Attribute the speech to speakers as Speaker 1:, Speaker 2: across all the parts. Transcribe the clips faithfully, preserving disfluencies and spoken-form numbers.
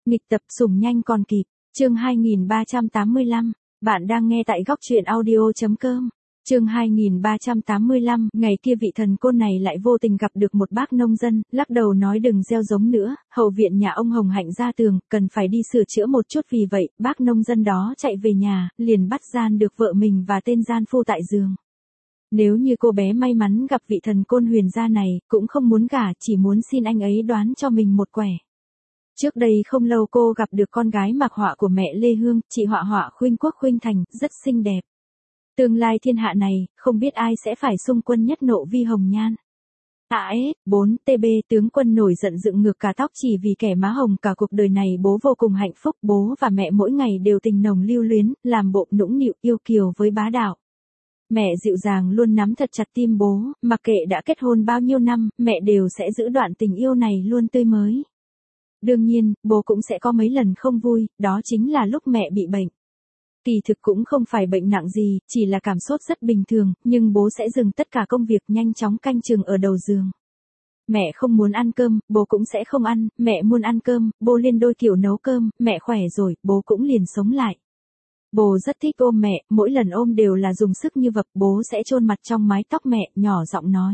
Speaker 1: Nghịch tập sủng nhanh còn kịp, chương hai nghìn ba trăm tám mươi lăm, bạn đang nghe tại góc truyện audio.com. Chương hai nghìn ba trăm tám mươi lăm, ngày kia vị thần côn này lại vô tình gặp được một bác nông dân, lắc đầu nói đừng gieo giống nữa, hậu viện nhà ông Hồng Hạnh ra tường, cần phải đi sửa chữa một chút, vì vậy, bác nông dân đó chạy về nhà, liền bắt gian được vợ mình và tên gian phu tại giường. Nếu như cô bé may mắn gặp vị thần côn huyền gia này, cũng không muốn gả, chỉ muốn xin anh ấy đoán cho mình một quẻ. Trước đây không lâu cô gặp được con gái mặc họa của mẹ Lê Hương, chị họa họa Khuynh Quốc Khuynh Thành, rất xinh đẹp. Tương lai thiên hạ này, không biết ai sẽ phải xung quân nhất nộ vi hồng nhan. a ét bốn tê bê tướng quân nổi giận dựng ngược cả tóc chỉ vì kẻ má hồng. Cả cuộc đời này bố vô cùng hạnh phúc, bố và mẹ mỗi ngày đều tình nồng lưu luyến, làm bộ nũng nịu yêu kiều với bá đạo. Mẹ dịu dàng luôn nắm thật chặt tim bố, mặc kệ đã kết hôn bao nhiêu năm, mẹ đều sẽ giữ đoạn tình yêu này luôn tươi mới. Đương nhiên, bố cũng sẽ có mấy lần không vui, đó chính là lúc mẹ bị bệnh. Kỳ thực cũng không phải bệnh nặng gì, chỉ là cảm sốt rất bình thường, nhưng bố sẽ dừng tất cả công việc nhanh chóng canh chừng ở đầu giường. Mẹ không muốn ăn cơm, bố cũng sẽ không ăn, mẹ muốn ăn cơm, bố liền đôi kiểu nấu cơm, mẹ khỏe rồi, bố cũng liền sống lại. Bố rất thích ôm mẹ, mỗi lần ôm đều là dùng sức như vật, bố sẽ chôn mặt trong mái tóc mẹ, nhỏ giọng nói.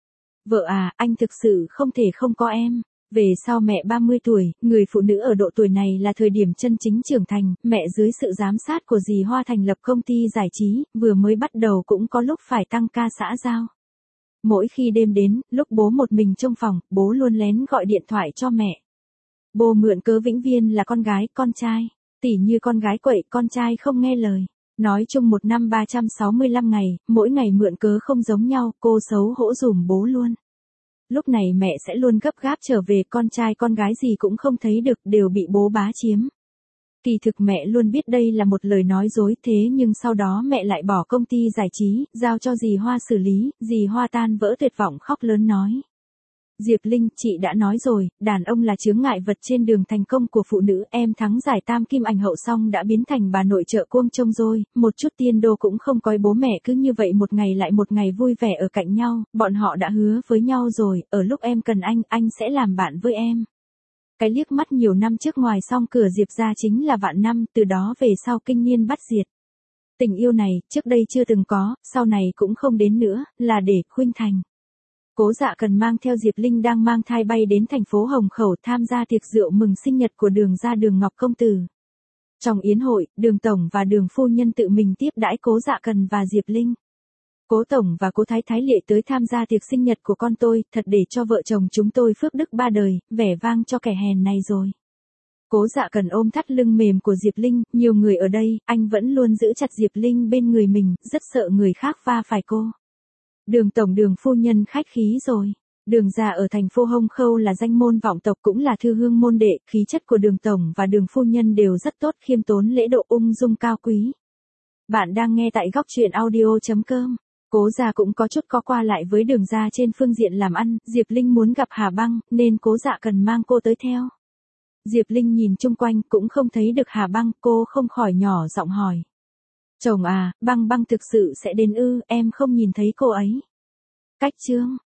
Speaker 1: Vợ à, anh thực sự không thể không có em. Về sau mẹ ba mươi tuổi, người phụ nữ ở độ tuổi này là thời điểm chân chính trưởng thành, mẹ dưới sự giám sát của dì Hoa thành lập công ty giải trí, vừa mới bắt đầu cũng có lúc phải tăng ca xã giao. Mỗi khi đêm đến, lúc bố một mình trong phòng, bố luôn lén gọi điện thoại cho mẹ. Bố mượn cớ vĩnh viên là con gái, con trai. Tỉ như con gái quậy, con trai không nghe lời. Nói chung một năm ba trăm sáu mươi lăm ngày, mỗi ngày mượn cớ không giống nhau, cô xấu hổ dùm bố luôn. Lúc này mẹ sẽ luôn gấp gáp trở về, con trai con gái gì cũng không thấy được, đều bị bố bá chiếm. Kỳ thực mẹ luôn biết đây là một lời nói dối, thế nhưng sau đó mẹ lại bỏ công ty giải trí, giao cho dì Hoa xử lý, dì Hoa tan vỡ tuyệt vọng khóc lớn nói. Diệp Linh, chị đã nói rồi, đàn ông là chướng ngại vật trên đường thành công của phụ nữ, em thắng giải tam kim ảnh hậu xong đã biến thành bà nội trợ cuông trông rồi, một chút tiên đô cũng không coi, bố mẹ cứ như vậy một ngày lại một ngày vui vẻ ở cạnh nhau, bọn họ đã hứa với nhau rồi, ở lúc em cần anh, anh sẽ làm bạn với em. Cái liếc mắt nhiều năm trước ngoài song cửa Diệp ra chính là vạn năm, từ đó về sau kinh niên bắt diệt. Tình yêu này, trước đây chưa từng có, sau này cũng không đến nữa, là để Khuynh Thành. Cố Dạ Cần mang theo Diệp Linh đang mang thai bay đến thành phố Hồng Khẩu tham gia tiệc rượu mừng sinh nhật của Đường gia Đường Ngọc công tử. Trong yến hội, Đường tổng và Đường phu nhân tự mình tiếp đãi Cố Dạ Cần và Diệp Linh. Cố tổng và Cố thái thái lệ tới tham gia tiệc sinh nhật của con tôi, thật để cho vợ chồng chúng tôi phước đức ba đời, vẻ vang cho kẻ hèn này rồi. Cố Dạ Cần ôm thắt lưng mềm của Diệp Linh, nhiều người ở đây, anh vẫn luôn giữ chặt Diệp Linh bên người mình, rất sợ người khác va phải cô. Đường tổng Đường phu nhân khách khí rồi. Đường gia ở thành phố Hồng Khâu là danh môn vọng tộc, cũng là thư hương môn đệ, khí chất của Đường tổng và Đường phu nhân đều rất tốt, khiêm tốn lễ độ, ung dung cao quý. Bạn đang nghe tại góc truyện audio.com. Cố gia cũng có chút có qua lại với Đường gia trên phương diện làm ăn, Diệp Linh muốn gặp Hà Băng, nên Cố Dạ Cần mang cô tới theo. Diệp Linh nhìn chung quanh cũng không thấy được Hà Băng, cô không khỏi nhỏ giọng hỏi. Chồng à, Băng Băng thực sự sẽ đến ư, em không nhìn thấy cô ấy. Cách chương.